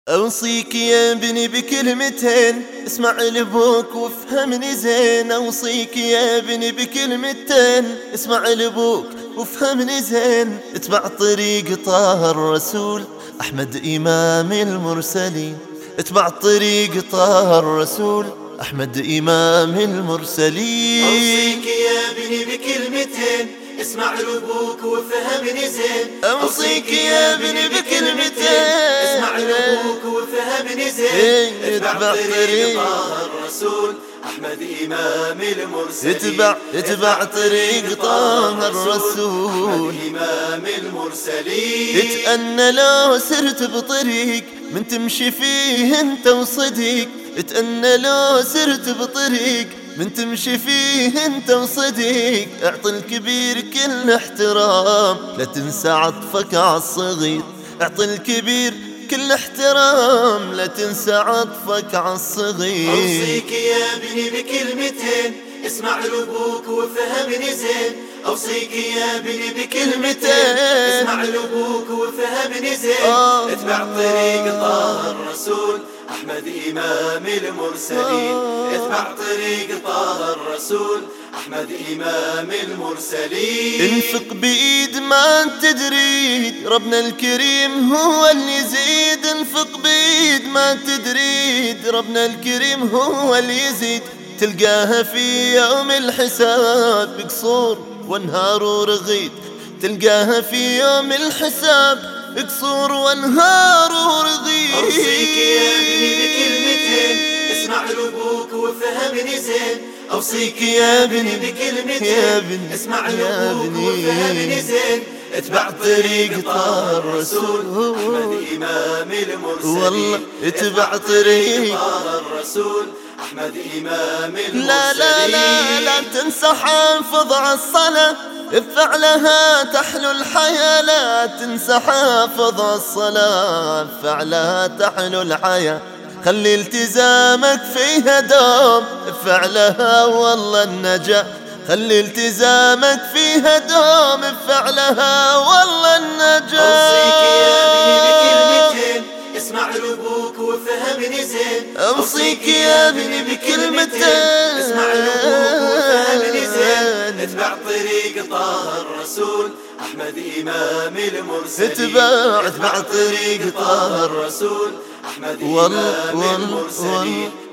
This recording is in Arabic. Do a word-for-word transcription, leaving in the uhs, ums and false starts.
أوصيك يا ابني بكلمتين، اسمع لابوك وافهمني زين. أوصيك يا ابني بكلمتين، اسمع لابوك وافهمني زين. اتبع طريق طه الرسول أحمد إمام المرسلين. اتبع طريق طه الرسول أحمد إمام المرسلين. أوصيك يا ابني بكلمتين، اسمع لابوك وافهمني زين. أوصيك يا ابني بكلمتين، اسمع لابوك وافهمني زين. اتبع طريق طه الرسول أحمد إمام المرسلين. اتبع اتبع طريق طه الرسول أحمد إمام المرسلين. اتأنى لو سرت بطريق من تمشي فيه انت وصديق. اتأنى لو سرت بطريق من تمشي فيه انت وصديق. اعطي الكبير كل احترام، لا تنسى عطفك عالصغير. اعطي الكبير كل احترام، لا تنسى عطفك عالصغير. أوصيك يا ابني بكلمتين، اسمع لابوك وافهمني زين. أوصيك يا ابني بكلمتين، اسمع لابوك وافهمني زين. اتبع طريق طه الرسول أحمد إمام المرسلين. اتبع طريق طه الرسول أحمد إمام المرسلين. انفق بإيد ما انت تدري، ربنا الكريم هو اللي يزيد. انفق بإيد ما انت تدري، ربنا الكريم هو اللي يزيد. تلقاها في يوم الحساب بقصور وانهار ورغيد. تلقاها في يوم الحساب قصور وانهار ورغيد. أوصيك يا ابني بكلمتين، اسمع لابوك وافهمني زين. أوصيك يا ابني بكلمتين، اسمع لابوك وافهمني زين. اتبع طريق طه الرسول أحمد إمام المرسلين. والله اتبع طريق طه الرسول أحمد إمام المرسلين. لا لا لا لا تنسى حافظ على الصلاة، بفعلها تحلو الحياة. لا تنسى حافظ على الصلاة، بفعلها تحلو الحياة. خلي التزامك فيها دوم، بفعلها والله النجاة. خلي التزامك فيها دوم، بفعلها والله النجاة. أوصيك يا ابني بكلمتين، اسمع لابوك وافهمني زين. أوصيك يا ابني بكلمتين، اسمع لابوك وافهمني زين. اتبع طريق طه الرسول أحمد إمام المرسلين. اتبع اتبع طريق طه الرسول أحمد إمام المرسلين.